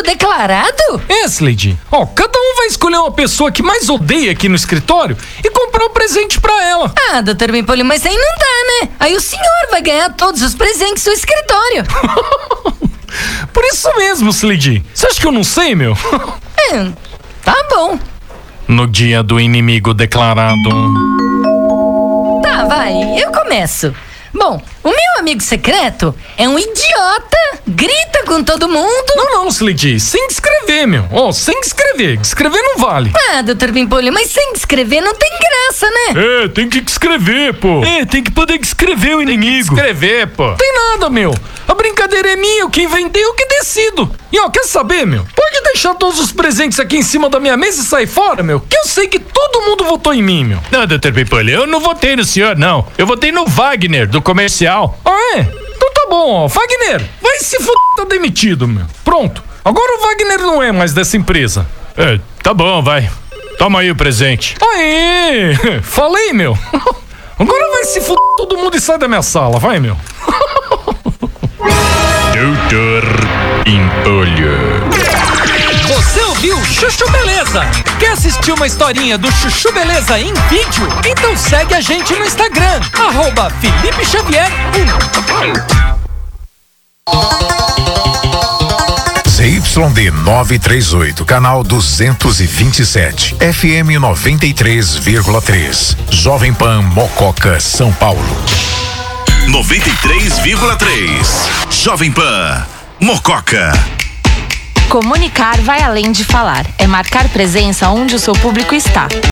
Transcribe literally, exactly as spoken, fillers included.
declarado? É, Slade. Ó, cada um vai escolher uma pessoa que mais odeia aqui no escritório e comprar um presente pra ela. Ah, doutor Bimpolho, mas aí não dá, né? Aí o senhor vai ganhar todos os presentes do escritório. Por isso mesmo, Slade. Você acha que eu não sei, meu? É, tá bom. No dia do inimigo declarado. Tá, vai, eu começo. Bom, o meu amigo secreto é um idiota, grita com todo mundo. Não, não, Slade, sem descrever, meu. Ó, oh, sem descrever. Descrever não vale. Ah, doutor Bimpolho, mas sem descrever não tem graça, né? É, tem que descrever, pô. É, tem que poder descrever o inimigo. Descrever, pô. Tem nada, meu. A brincadeira é minha, eu que inventei, eu que decido. E ó, quer saber, meu? Pode deixar todos os presentes aqui em cima da minha mesa e sair fora, meu, que eu sei que todo mundo votou em mim, meu. Não, doutor Bimpolho, eu não votei no senhor, não. Eu votei no Wagner, do comercial. Ah, é? Então tá bom, ó. Wagner, vai se f***, tá demitido, meu. Pronto. Agora o Wagner não é mais dessa empresa. É, tá bom, vai. Toma aí o presente. Aê! Falei, meu. Agora vai se f*** todo mundo e sai da minha sala, vai, meu. doutor Bimpolho. Você ouviu Chuchu Beleza? Quer assistir uma historinha do Chuchu Beleza em vídeo? Então segue a gente no Instagram, arroba Felipe Xavier um. Z Y D novecentos e trinta e oito, canal duzentos e vinte e sete, F M noventa e três vírgula três, Jovem Pan Mococa, São Paulo. noventa e três vírgula três, Jovem Pan Mococa. Comunicar vai além de falar, é marcar presença onde o seu público está.